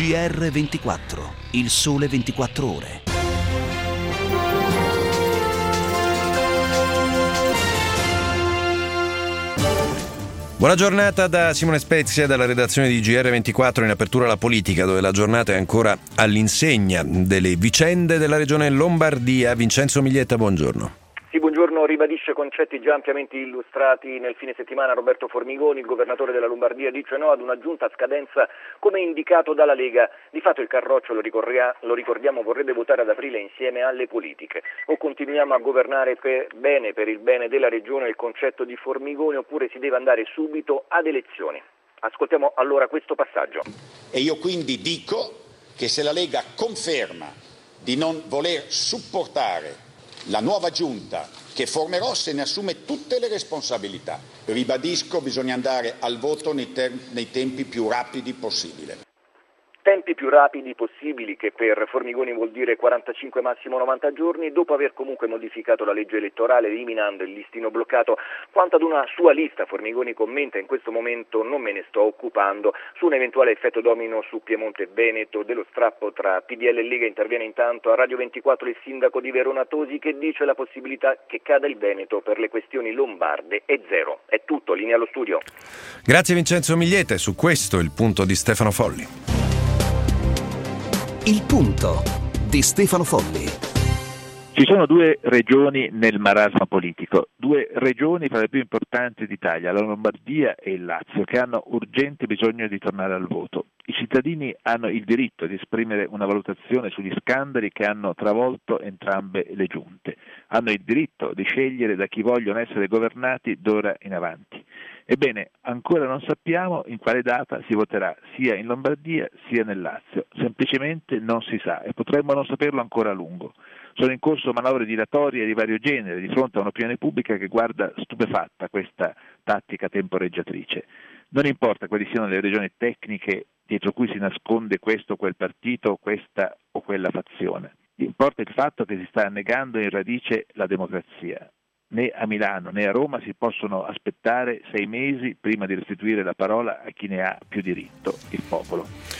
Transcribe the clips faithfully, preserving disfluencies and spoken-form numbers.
G R ventiquattro, il sole ventiquattro ore. Buona giornata da Simone Spezia, dalla redazione di G R ventiquattro, in apertura la politica, dove la giornata è ancora all'insegna delle vicende della regione Lombardia. Vincenzo Miglietta, buongiorno. Sì, buongiorno. Ribadisce concetti già ampiamente illustrati nel fine settimana Roberto Formigoni. Il governatore della Lombardia dice no ad una giunta a scadenza come indicato dalla Lega. Di fatto il Carroccio, lo, lo ricordiamo, vorrebbe votare ad aprile insieme alle politiche. O continuiamo a governare per bene, per il bene della regione, il concetto di Formigoni, oppure si deve andare subito ad elezioni. Ascoltiamo allora questo passaggio. E io quindi dico che se la Lega conferma di non voler supportare la nuova giunta che formerò, se ne assume tutte le responsabilità. Ribadisco, bisogna andare al voto nei, ter- nei tempi più rapidi possibile. Tempi più rapidi possibili, che per Formigoni vuol dire quarantacinque massimo novanta giorni, dopo aver comunque modificato la legge elettorale eliminando il listino bloccato. Quanto ad una sua lista, Formigoni commenta: in questo momento non me ne sto occupando. Su un eventuale effetto domino su Piemonte e Veneto dello strappo tra P D L e Lega interviene intanto a Radio ventiquattro il sindaco di Verona Tosi, che dice la possibilità che cada il Veneto per le questioni lombarde è zero. È tutto, linea allo studio. Grazie Vincenzo Miglietta, e su questo il punto di Stefano Folli. Il punto di Stefano Folli. Ci sono due regioni nel marasma politico, due regioni tra le più importanti d'Italia, la Lombardia e il Lazio, che hanno urgente bisogno di tornare al voto. I cittadini hanno il diritto di esprimere una valutazione sugli scandali che hanno travolto entrambe le giunte. Hanno il diritto di scegliere da chi vogliono essere governati d'ora in avanti. Ebbene, ancora non sappiamo in quale data si voterà sia in Lombardia sia nel Lazio. Semplicemente non si sa, e potremmo non saperlo ancora a lungo. Sono in corso manovre dilatorie di vario genere di fronte a un'opinione pubblica che guarda stupefatta questa tattica temporeggiatrice. Non importa quali siano le ragioni tecniche dietro cui si nasconde questo o quel partito, questa o quella fazione. Importa il fatto che si sta negando in radice la democrazia. Né a Milano né a Roma si possono aspettare sei mesi prima di restituire la parola a chi ne ha più diritto, il popolo.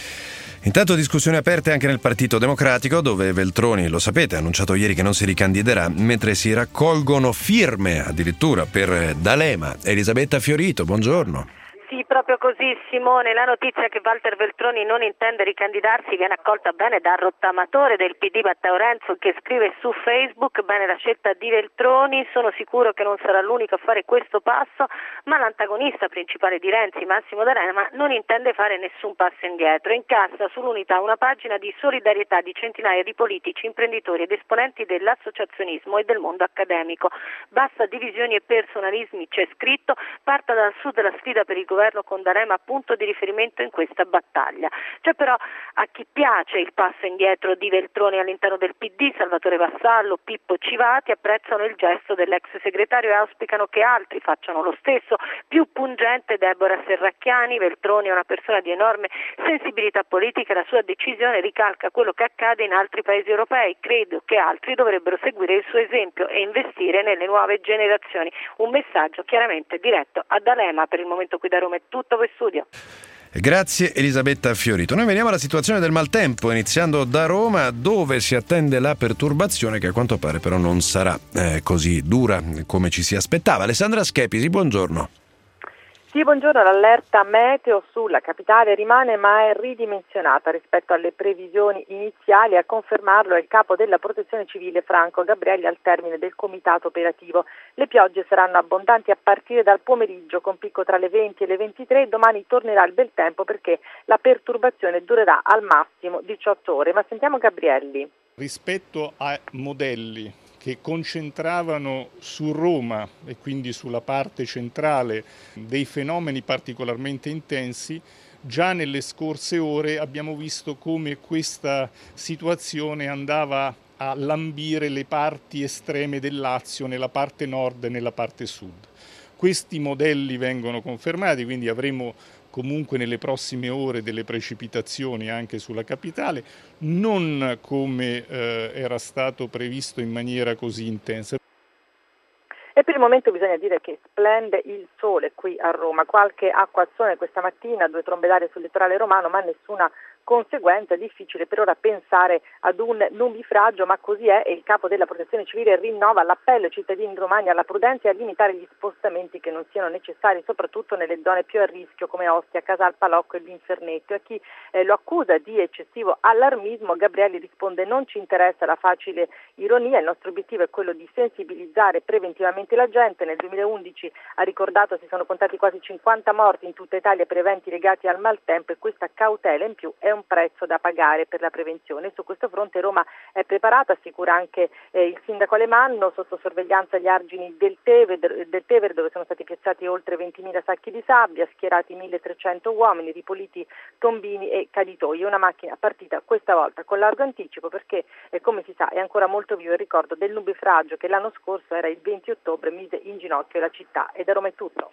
Intanto discussioni aperte anche nel Partito Democratico, dove Veltroni, lo sapete, ha annunciato ieri che non si ricandiderà, mentre si raccolgono firme addirittura per D'Alema. Elisabetta Fiorito, buongiorno. Sì, proprio così Simone. La notizia che Walter Veltroni non intende ricandidarsi viene accolta bene dal rottamatore del P D Matteo Renzo, che scrive su Facebook: bene la scelta di Veltroni, sono sicuro che non sarà l'unico a fare questo passo, ma l'antagonista principale di Renzi, Massimo D'Alema, non intende fare nessun passo indietro. Incassa sull'Unità una pagina di solidarietà di centinaia di politici, imprenditori ed esponenti dell'associazionismo e del mondo accademico. Basta divisioni e personalismi, c'è scritto, parta dal sud la sfida per il governo con D'Alema punto di riferimento in questa battaglia. C'è però a chi piace il passo indietro di Veltroni all'interno del P D, Salvatore Vassallo, Pippo Civati apprezzano il gesto dell'ex segretario e auspicano che altri facciano lo stesso. Più pungente Deborah Serracchiani: Veltroni è una persona di enorme sensibilità politica e la sua decisione ricalca quello che accade in altri paesi europei. Credo che altri dovrebbero seguire il suo esempio e investire nelle nuove generazioni. Un messaggio chiaramente diretto a D'Alema. Per il momento qui da Roma è tutto, per studio. Grazie Elisabetta Fiorito. Noi veniamo alla situazione del maltempo, iniziando da Roma, dove si attende la perturbazione, che a quanto pare però non sarà eh, così dura come ci si aspettava. Alessandra Schepisi, buongiorno. Sì, buongiorno. L'allerta meteo sulla capitale rimane, ma è ridimensionata rispetto alle previsioni iniziali. A confermarlo è il capo della Protezione Civile Franco Gabrielli al termine del comitato operativo. Le piogge saranno abbondanti a partire dal pomeriggio, con picco tra le venti e le ventitré. Domani tornerà il bel tempo perché la perturbazione durerà al massimo diciotto ore. Ma sentiamo Gabrielli. Rispetto ai modelli che concentravano su Roma e quindi sulla parte centrale dei fenomeni particolarmente intensi, già nelle scorse ore abbiamo visto come questa situazione andava a lambire le parti estreme del Lazio, nella parte nord e nella parte sud. Questi modelli vengono confermati, quindi avremo comunque nelle prossime ore delle precipitazioni anche sulla capitale, non come eh, era stato previsto in maniera così intensa. E per il momento bisogna dire che splende il sole qui a Roma. Qualche acquazzone questa mattina, due trombe d'aria sul litorale romano, ma nessuna conseguenza. Difficile per ora pensare ad un nubifragio, ma così è, e il capo della Protezione Civile rinnova l'appello ai cittadini romani alla prudenza e a limitare gli spostamenti che non siano necessari, soprattutto nelle zone più a rischio come Ostia, Casal Palocco e l'Infernetto. E a chi eh, lo accusa di eccessivo allarmismo, Gabrielli risponde: non ci interessa la facile ironia, il nostro obiettivo è quello di sensibilizzare preventivamente la gente. Nel duemilaundici, ha ricordato, si sono contati quasi cinquanta morti in tutta Italia per eventi legati al maltempo, e questa cautela in più è un prezzo da pagare per la prevenzione. Su questo fronte Roma è preparata, assicura anche eh, il sindaco Alemanno, sotto sorveglianza gli argini del Tevere, del Tevere dove sono stati piazzati oltre ventimila sacchi di sabbia, schierati milletrecento uomini, ripuliti tombini e caditoi. Una macchina partita questa volta con largo anticipo perché, eh, come si sa, è ancora molto vivo il ricordo del nubifragio che l'anno scorso, era il venti ottobre, mise in ginocchio la città. E da Roma è tutto.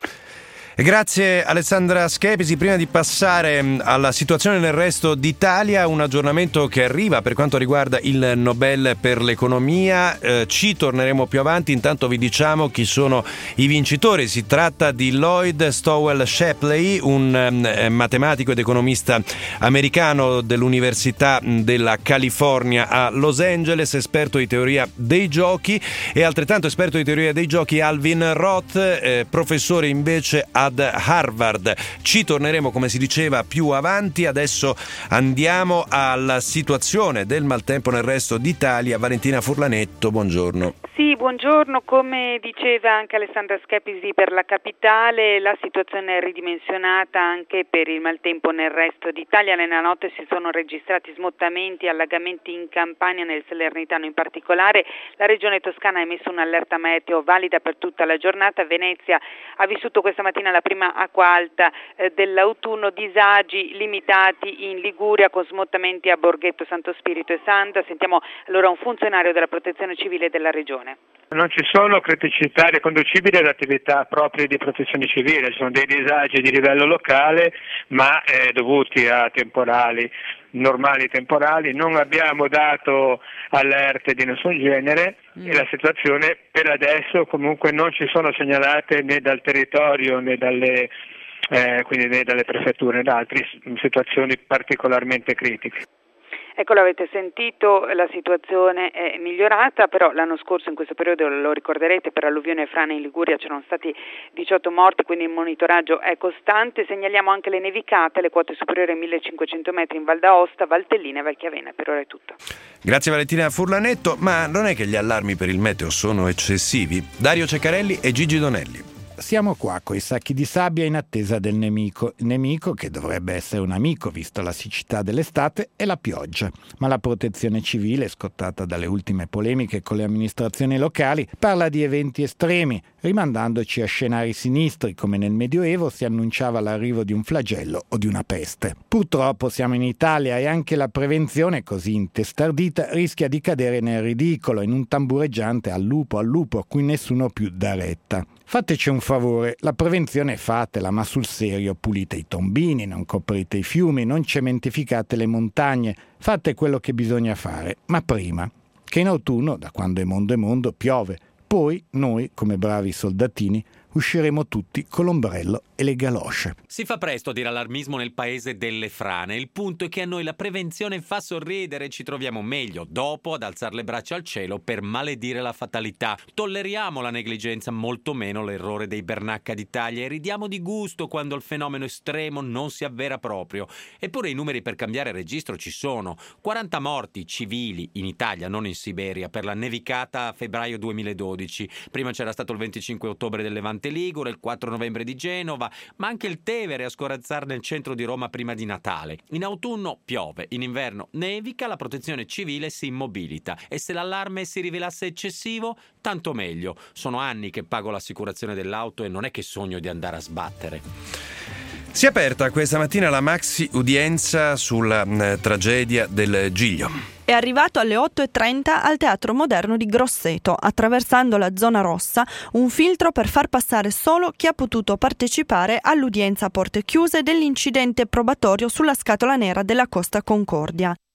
Grazie Alessandra Schepisi. Prima di passare alla situazione nel resto d'Italia, un aggiornamento che arriva per quanto riguarda il Nobel per l'economia. Eh, ci torneremo più avanti, intanto vi diciamo chi sono i vincitori. Si tratta di Lloyd Stowell Shapley, un eh, matematico ed economista americano dell'Università della California a Los Angeles, esperto di teoria dei giochi, e altrettanto esperto di teoria dei giochi Alvin Roth, eh, professore invece a ad Harvard. Ci torneremo, come si diceva, più avanti. Adesso andiamo alla situazione del maltempo nel resto d'Italia. Valentina Furlanetto, buongiorno. Sì, buongiorno. Come diceva anche Alessandra Schepisi, per la capitale la situazione è ridimensionata anche per il maltempo nel resto d'Italia. Nella notte si sono registrati smottamenti e allagamenti in Campania, nel Salernitano in particolare. La regione Toscana ha emesso un'allerta meteo valida per tutta la giornata. Venezia ha vissuto questa mattina la prima acqua alta eh, dell'autunno, disagi limitati in Liguria con smottamenti a Borghetto, Santo Spirito e Sanda. Sentiamo allora un funzionario della Protezione Civile della regione. Non ci sono criticità riconducibili ad attività proprie di protezione civile, ci sono dei disagi di livello locale ma eh, dovuti a temporali, normali temporali. Non abbiamo dato allerte di nessun genere mm. e la situazione per adesso comunque non ci sono segnalate né dal territorio né dalle, eh, quindi né dalle prefetture né da altre situazioni particolarmente critiche. Ecco, l'avete sentito, la situazione è migliorata, però l'anno scorso in questo periodo, lo ricorderete, per alluvione e frane in Liguria c'erano stati diciotto morti, quindi il monitoraggio è costante. Segnaliamo anche le nevicate, le quote superiori ai millecinquecento metri in Val d'Aosta, Valtellina e Valchiavena. Per ora è tutto. Grazie Valentina Furlanetto, ma non è che gli allarmi per il meteo sono eccessivi? Dario Ceccarelli e Gigi Donelli. Siamo qua coi sacchi di sabbia in attesa del nemico, nemico che dovrebbe essere un amico visto la siccità dell'estate e la pioggia. Ma la protezione civile, scottata dalle ultime polemiche con le amministrazioni locali, parla di eventi estremi, rimandandoci a scenari sinistri come nel Medioevo si annunciava l'arrivo di un flagello o di una peste. Purtroppo siamo in Italia e anche la prevenzione così intestardita rischia di cadere nel ridicolo, in un tambureggiante al lupo al lupo a cui nessuno più dà retta. Fateci un favore, la prevenzione fatela, ma sul serio: pulite i tombini, non coprite i fiumi, non cementificate le montagne, fate quello che bisogna fare, ma prima, che in autunno, da quando è mondo è mondo, piove. Poi noi, come bravi soldatini, usciremo tutti con l'ombrello e le galosce. Si fa presto a dire allarmismo nel paese delle frane. Il punto è che a noi la prevenzione fa sorridere e ci troviamo meglio dopo ad alzare le braccia al cielo per maledire la fatalità. Tolleriamo la negligenza, molto meno l'errore dei Bernacca d'Italia, e ridiamo di gusto quando il fenomeno estremo non si avvera proprio. Eppure i numeri per cambiare registro ci sono. quaranta morti civili in Italia, non in Siberia, per la nevicata a febbraio duemiladodici. Prima c'era stato il venticinque ottobre del Levante Ligure, il quattro novembre di Genova, ma anche il Tevere a scorazzare nel centro di Roma prima di Natale. In autunno piove, in inverno nevica, la protezione civile si immobilita, e se l'allarme si rivelasse eccessivo, tanto meglio. Sono anni che pago l'assicurazione dell'auto e non è che sogno di andare a sbattere. Si è aperta questa mattina la maxi udienza sulla eh, tragedia del Giglio. È arrivato alle otto e trenta al Teatro Moderno di Grosseto, attraversando la zona rossa, un filtro per far passare solo chi ha potuto partecipare all'udienza a porte chiuse dell'incidente probatorio sulla scatola nera della Costa Concordia.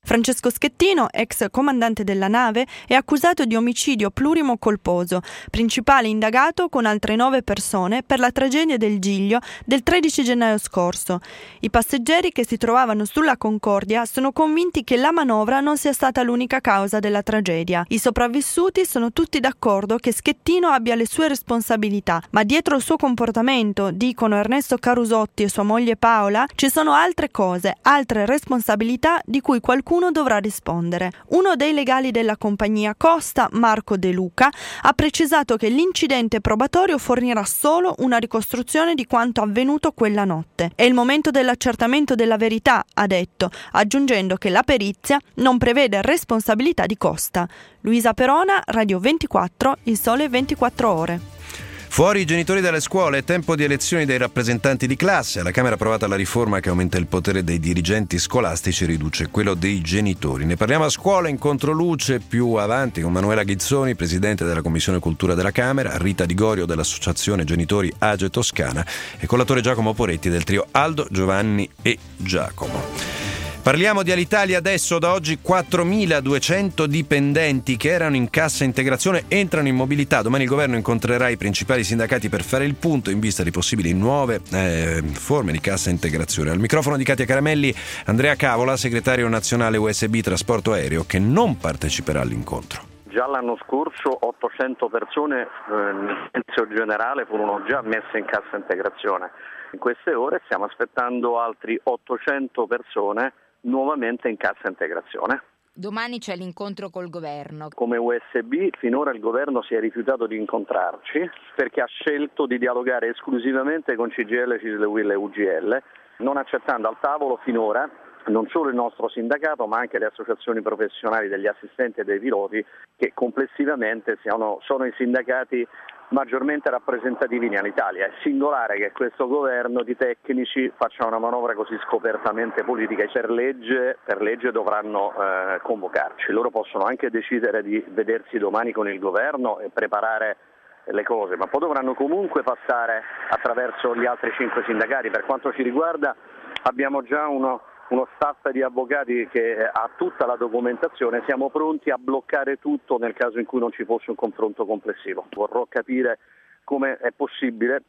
Francesco Schettino, ex comandante della nave, è accusato di omicidio plurimo colposo, principale indagato con altre nove persone per la tragedia del Giglio del tredici gennaio scorso. I passeggeri che si trovavano sulla Concordia sono convinti che la manovra non sia stata l'unica causa della tragedia. I sopravvissuti sono tutti d'accordo che Schettino abbia le sue responsabilità, ma dietro il suo comportamento, dicono Ernesto Carusotti e sua moglie Paola, ci sono altre cose, altre responsabilità di cui qualcuno dovrà rispondere. Uno dei legali della compagnia Costa, Marco De Luca, ha precisato che l'incidente probatorio fornirà solo una ricostruzione di quanto avvenuto quella notte. È il momento dell'accertamento della verità, ha detto, aggiungendo che la perizia non prevede responsabilità di Costa. Luisa Perona, Radio ventiquattro, Il Sole ventiquattro Ore. Fuori i genitori dalle scuole, tempo di elezioni dei rappresentanti di classe. Alla Camera è approvata la riforma che aumenta il potere dei dirigenti scolastici e riduce quello dei genitori. Ne parliamo a scuola in controluce più avanti con Manuela Ghizzoni, presidente della Commissione Cultura della Camera, Rita Di Gorio dell'Associazione Genitori Age Toscana e con l'attore Giacomo Poretti del trio Aldo, Giovanni e Giacomo. Parliamo di Alitalia adesso. Da oggi quattromiladuecento dipendenti che erano in cassa integrazione entrano in mobilità. Domani il governo incontrerà i principali sindacati per fare il punto in vista di possibili nuove eh, forme di cassa integrazione. Al microfono di Katia Caramelli, Andrea Cavola, segretario nazionale U S B Trasporto Aereo, che non parteciperà all'incontro. Già l'anno scorso ottocento persone eh, nel senso generale furono già messe in cassa integrazione. In queste ore stiamo aspettando altri ottocento persone nuovamente in cassa integrazione. Domani c'è l'incontro col governo. Come U S B finora il governo si è rifiutato di incontrarci perché ha scelto di dialogare esclusivamente con C G I L, C I S L, U I L e U G L, non accettando al tavolo finora non solo il nostro sindacato ma anche le associazioni professionali degli assistenti e dei piloti che complessivamente siano, sono i sindacati maggiormente rappresentativi in Italia. È singolare che questo governo di tecnici faccia una manovra così scopertamente politica. Per legge, per legge dovranno eh, convocarci. Loro possono anche decidere di vedersi domani con il governo e preparare le cose, ma poi dovranno comunque passare attraverso gli altri cinque sindacati. Per quanto ci riguarda abbiamo già uno uno staff di avvocati che ha tutta la documentazione, siamo pronti a bloccare tutto nel caso in cui non ci fosse un confronto complessivo. Vorrò capire come è possibile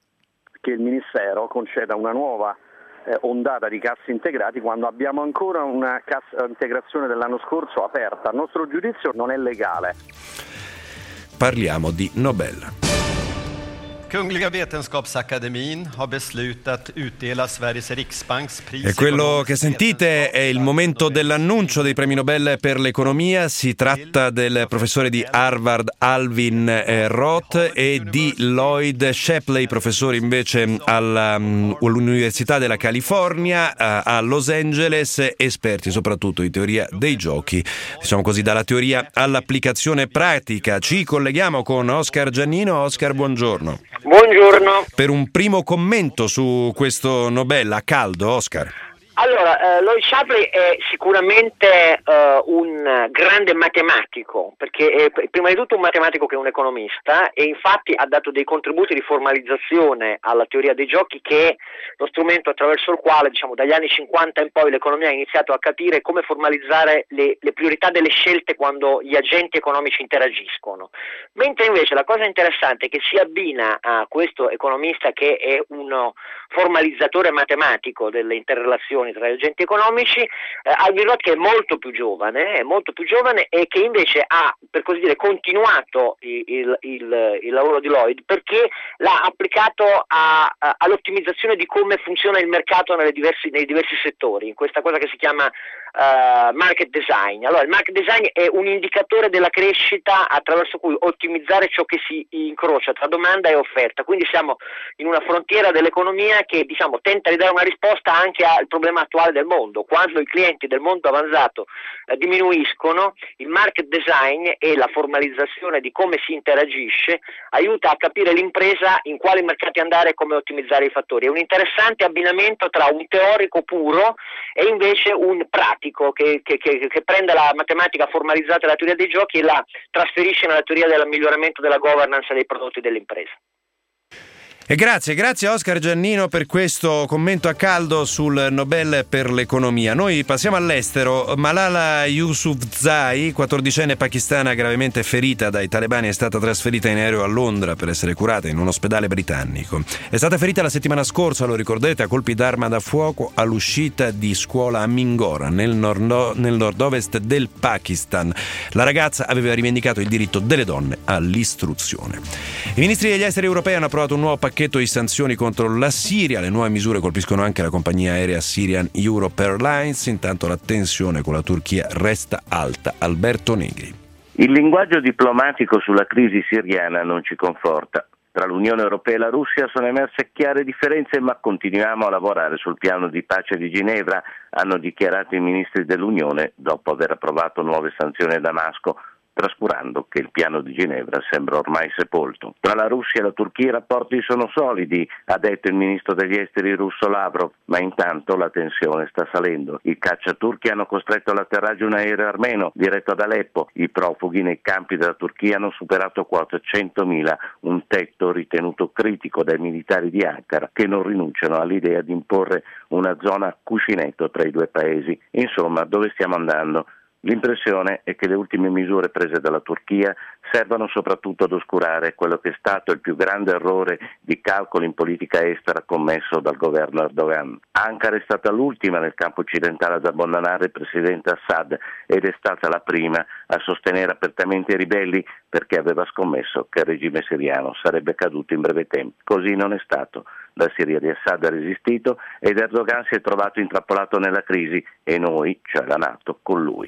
che il Ministero conceda una nuova eh, ondata di cassi integrati quando abbiamo ancora una cassa integrazione dell'anno scorso aperta. A nostro giudizio non è legale. Parliamo di Nobel. Kungliga Vetenskapsakademin har beslutat utdela Sveriges Riksbanks pris. E quello che sentite è il momento dell'annuncio dei premi Nobel per l'economia. Si tratta del professore di Harvard Alvin Roth e di Lloyd Shapley, professori invece alla, um, all'Università della California uh, a Los Angeles, esperti soprattutto di teoria dei giochi, diciamo così, dalla teoria all'applicazione pratica. Ci colleghiamo con Oscar Giannino. Oscar, buongiorno. Buongiorno. Per un primo commento su questo Nobel a caldo, Oscar. Allora, eh, Lloyd Shapley è sicuramente eh, un grande matematico, perché è prima di tutto un matematico che è un economista e infatti ha dato dei contributi di formalizzazione alla teoria dei giochi, che è lo strumento attraverso il quale, diciamo, dagli anni cinquanta in poi l'economia ha iniziato a capire come formalizzare le, le priorità delle scelte quando gli agenti economici interagiscono. Mentre invece la cosa interessante è che si abbina a questo economista che è uno formalizzatore matematico delle interrelazioni tra gli agenti economici, eh, Alvin Roth, che è molto più giovane, è molto più giovane e che invece ha, per così dire, continuato il, il, il, il lavoro di Lloyd, perché l'ha applicato a, a, all'ottimizzazione di come funziona il mercato nelle diversi, nei diversi settori, in questa cosa che si chiama uh, market design. Allora, il market design è un indicatore della crescita attraverso cui ottimizzare ciò che si incrocia tra domanda e offerta, quindi siamo in una frontiera dell'economia che, diciamo, tenta di dare una risposta anche al problema attuale del mondo. Quando i clienti del mondo avanzato eh, diminuiscono, il market design e la formalizzazione di come si interagisce aiuta a capire l'impresa in quali mercati andare e come ottimizzare i fattori. È un interessante abbinamento tra un teorico puro e invece un pratico che, che, che, che prende la matematica formalizzata della teoria dei giochi e la trasferisce nella teoria del miglioramento della governance dei prodotti dell'impresa. E grazie, grazie a Oscar Giannino per questo commento a caldo sul Nobel per l'economia. Noi passiamo all'estero. Malala Yousafzai, quattordicenne pakistana gravemente ferita dai talebani, è stata trasferita in aereo a Londra per essere curata in un ospedale britannico. È stata ferita la settimana scorsa, lo ricordate, a colpi d'arma da fuoco all'uscita di scuola a Mingora, nel, nord- nel nord-ovest del Pakistan. La ragazza aveva rivendicato il diritto delle donne all'istruzione. I ministri degli esteri europei hanno approvato un nuovo pacchetto di sanzioni contro la Siria. Le nuove misure colpiscono anche la compagnia aerea Syrian Europe Airlines. Intanto la tensione con la Turchia resta alta. Alberto Negri. Il linguaggio diplomatico sulla crisi siriana non ci conforta. Tra l'Unione Europea e la Russia sono emerse chiare differenze, ma continuiamo a lavorare sul piano di pace di Ginevra, hanno dichiarato i ministri dell'Unione dopo aver approvato nuove sanzioni a Damasco, trascurando che il piano di Ginevra sembra ormai sepolto. Tra la Russia e la Turchia i rapporti sono solidi, ha detto il ministro degli esteri russo Lavrov, ma intanto la tensione sta salendo. I cacciaturchi hanno costretto all'atterraggio un aereo armeno diretto ad Aleppo. I profughi nei campi della Turchia hanno superato quota centomila, un tetto ritenuto critico dai militari di Ankara, che non rinunciano all'idea di imporre una zona cuscinetto tra i due paesi. Insomma, dove stiamo andando? L'impressione è che le ultime misure prese dalla Turchia servano soprattutto ad oscurare quello che è stato il più grande errore di calcolo in politica estera commesso dal governo Erdogan. Ankara è stata l'ultima nel campo occidentale ad abbandonare il presidente Assad ed è stata la prima a sostenere apertamente i ribelli perché aveva scommesso che il regime siriano sarebbe caduto in breve tempo. Così non è stato. La Siria di Assad ha resistito ed Erdogan si è trovato intrappolato nella crisi e noi, cioè la NATO, con lui.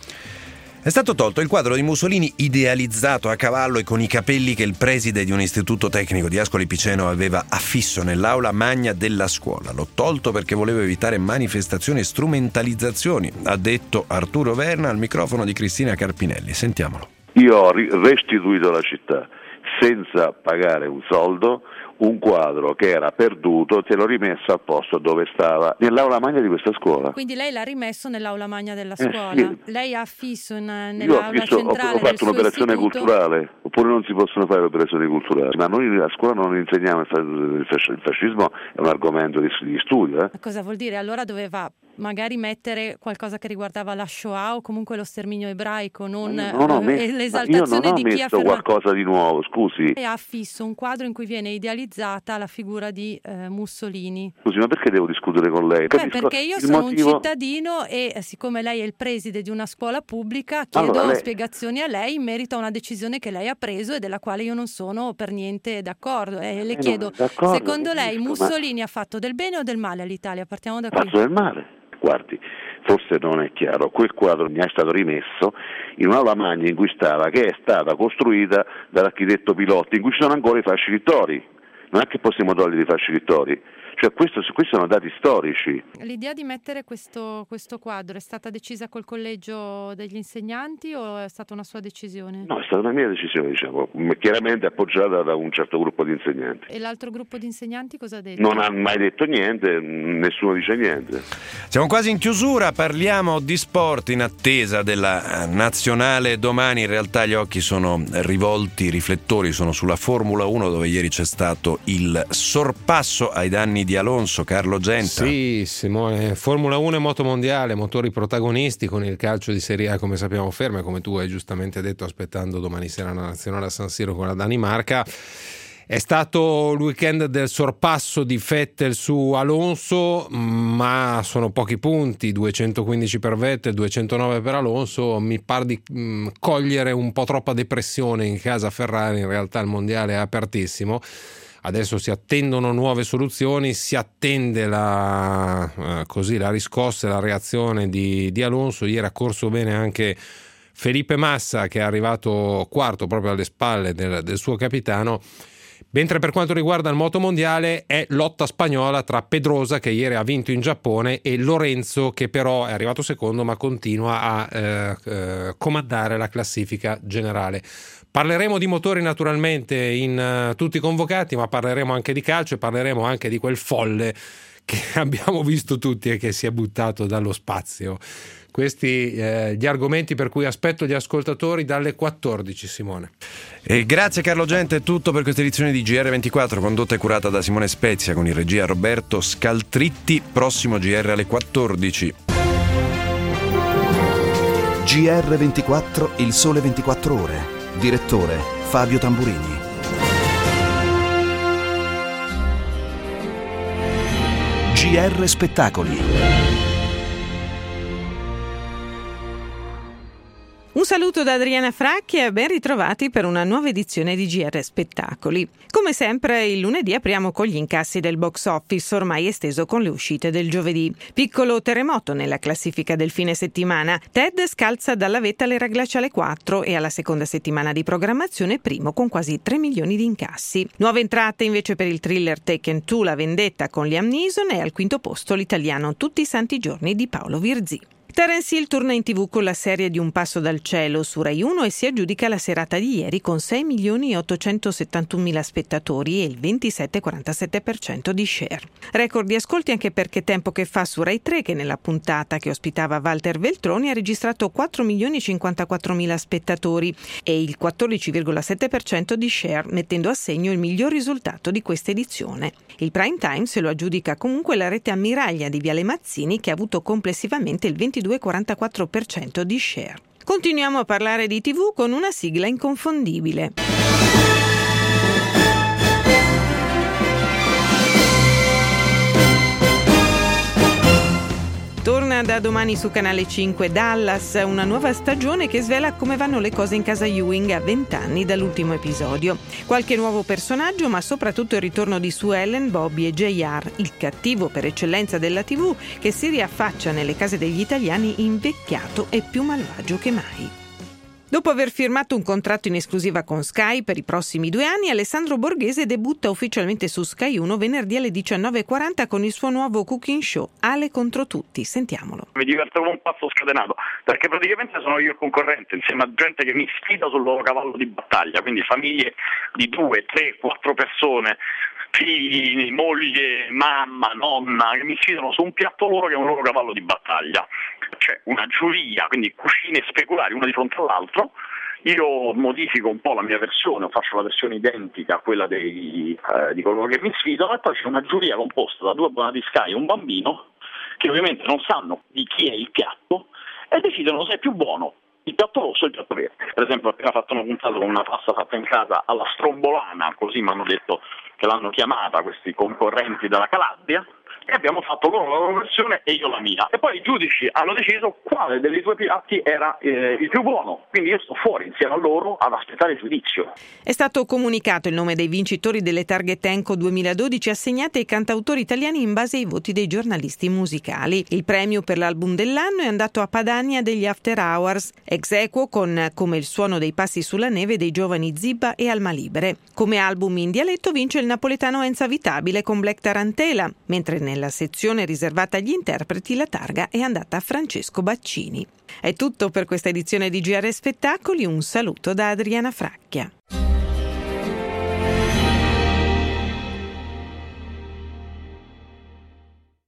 È stato tolto il quadro di Mussolini idealizzato a cavallo e con i capelli che il preside di un istituto tecnico di Ascoli Piceno aveva affisso nell'aula magna della scuola. L'ho tolto perché volevo evitare manifestazioni e strumentalizzazioni, ha detto Arturo Verna al microfono di Cristina Carpinelli. Sentiamolo. Io ho restituito alla città senza pagare un soldo un quadro che era perduto, te l'ho rimesso al posto dove stava, nell'aula magna di questa scuola. Quindi lei l'ha rimesso nell'aula magna della scuola? Eh, sì. Lei ha affisso in, nell'aula Io ho, affisso, centrale ho, ho fatto un'operazione istituto? culturale, oppure non si possono fare operazioni culturali, ma noi a scuola non insegniamo il fascismo, è un argomento di, di studio. Eh? Cosa vuol dire? Allora doveva magari mettere qualcosa che riguardava la Shoah o comunque lo sterminio ebraico, non, non ho messo, l'esaltazione io non ho di chi messo ha fermato... qualcosa di nuovo, scusi. Lei ha affisso un quadro in cui viene idealizzata la figura di eh, Mussolini. Scusi, ma perché devo discutere con lei? Beh, perché io sono motivo... un cittadino e siccome lei è il preside di una scuola pubblica chiedo allora, lei... spiegazioni a lei in merito a una decisione che lei ha preso e della quale io non sono per niente d'accordo e le eh chiedo, no, secondo lei capisco, Mussolini ma... ha fatto del bene o del male all'Italia? Partiamo da qui. Ha fatto del male, guardi. Forse non è chiaro, quel quadro mi è stato rimesso in un'aula magna in cui stava, che è stata costruita dall'architetto Pilotti, in cui ci sono ancora i fasci littori. Non è che possiamo togliere i fasci littori, cioè questo, questi sono dati storici. L'idea di mettere questo, questo quadro è stata decisa col collegio degli insegnanti o è stata una sua decisione? No, è stata una mia decisione, diciamo, chiaramente appoggiata da un certo gruppo di insegnanti. E l'altro gruppo di insegnanti cosa ha detto? Non ha mai detto niente, nessuno dice niente. Siamo quasi in chiusura, parliamo di sport in attesa della nazionale domani. In realtà gli occhi sono rivolti, i riflettori sono sulla Formula uno, dove ieri c'è stato il sorpasso ai danni di Alonso. Carlo Genta. Sì, Simone, Formula uno e moto mondiale, motori protagonisti, con il calcio di Serie A come sappiamo ferme, come tu hai giustamente detto, aspettando domani sera la nazionale a San Siro con la Danimarca. È stato il weekend del sorpasso di Vettel su Alonso, ma sono pochi punti, duecentoquindici per Vettel, duecentonove per Alonso. Mi par di mh, cogliere un po' troppa depressione in casa Ferrari, in realtà il mondiale è apertissimo. Adesso si attendono nuove soluzioni, si attende la, eh, così, la riscossa e la reazione di, di Alonso. Ieri ha corso bene anche Felipe Massa, che è arrivato quarto proprio alle spalle del, del suo capitano. Mentre per quanto riguarda il moto mondiale è lotta spagnola tra Pedrosa, che ieri ha vinto in Giappone, e Lorenzo, che però è arrivato secondo ma continua a eh, eh, comandare la classifica generale. Parleremo di motori naturalmente in uh, tutti i convocati, ma parleremo anche di calcio e parleremo anche di quel folle che abbiamo visto tutti e che si è buttato dallo spazio. Questi eh, gli argomenti per cui aspetto gli ascoltatori dalle quattordici, Simone. E grazie Carlo Gente, è tutto per questa edizione di G R ventiquattro, condotta e curata da Simone Spezia, con in regia Roberto Scaltritti. Prossimo G R alle quattordici. G R ventiquattro, il sole ventiquattro ore. Direttore Fabio Tamburini. G R Spettacoli. Un saluto da Adriana Fracchia e ben ritrovati per una nuova edizione di G R Spettacoli. Come sempre il lunedì apriamo con gli incassi del box office, ormai esteso con le uscite del giovedì. Piccolo terremoto nella classifica del fine settimana. Ted scalza dalla vetta l'era glaciale quattro e alla seconda settimana di programmazione primo con quasi tre milioni di incassi. Nuove entrate invece per il thriller Taken due, La vendetta con Liam Neeson, e al quinto posto l'italiano Tutti i santi giorni di Paolo Virzì. Terence Hill torna in tv con la serie di Un passo dal cielo su Rai uno e si aggiudica la serata di ieri con sei milioni ottocentosettantunomila spettatori e il ventisette virgola quarantasette per cento di share. Record di ascolti anche perché Tempo che fa su Rai tre, che nella puntata che ospitava Walter Veltroni ha registrato quattro milioni cinquantaquattromila spettatori e il quattordici virgola sette per cento di share, mettendo a segno il miglior risultato di questa edizione. Il prime time se lo aggiudica comunque la rete ammiraglia di Viale Mazzini, che ha avuto complessivamente il ventidue virgola quarantaquattro per cento di share. Continuiamo a parlare di tivù con una sigla inconfondibile. Torna da domani su Canale cinque Dallas, una nuova stagione che svela come vanno le cose in casa Ewing a vent'anni dall'ultimo episodio. Qualche nuovo personaggio, ma soprattutto il ritorno di Sue Ellen, Bobby e J R, il cattivo per eccellenza della tivù, che si riaffaccia nelle case degli italiani invecchiato e più malvagio che mai. Dopo aver firmato un contratto in esclusiva con Sky per i prossimi due anni, Alessandro Borghese debutta ufficialmente su Sky uno venerdì alle diciannove e quaranta con il suo nuovo cooking show Ale contro tutti. Sentiamolo. Mi diverto come un pazzo scatenato, perché praticamente sono io il concorrente insieme a gente che mi sfida sul loro cavallo di battaglia, quindi famiglie di due, tre, quattro persone, figli, moglie, mamma, nonna, che mi sfidano su un piatto loro che è un loro cavallo di battaglia. C'è una giuria, quindi cucine speculari una di fronte all'altro. Io modifico un po' la mia versione, faccio la versione identica a quella dei, eh, di coloro che mi sfidano, e poi c'è una giuria composta da due abbonati Sky e un bambino che ovviamente non sanno di chi è il piatto e decidono se è più buono il piatto rosso o il piatto verde. Per esempio ho appena fatto una puntata con una pasta fatta in casa alla strombolana, così mi hanno detto che l'hanno chiamata questi concorrenti della Calabria, e abbiamo fatto loro la loro versione e io la mia, e poi i giudici hanno deciso quale dei due piatti era eh, il più buono, quindi io sto fuori insieme a loro ad aspettare il giudizio. È stato comunicato il nome dei vincitori delle targhe Tenco duemiladodici assegnate ai cantautori italiani in base ai voti dei giornalisti musicali. Il premio per l'album dell'anno è andato a Padania degli After Hours, ex equo con Come il suono dei passi sulla neve dei giovani Zibba e Alma Libere. Come album in dialetto vince il napoletano Enza Vitabile con Black Tarantela, mentre nel Nella sezione riservata agli interpreti la targa è andata a Francesco Baccini. È tutto per questa edizione di G R Spettacoli, un saluto da Adriana Fracchia.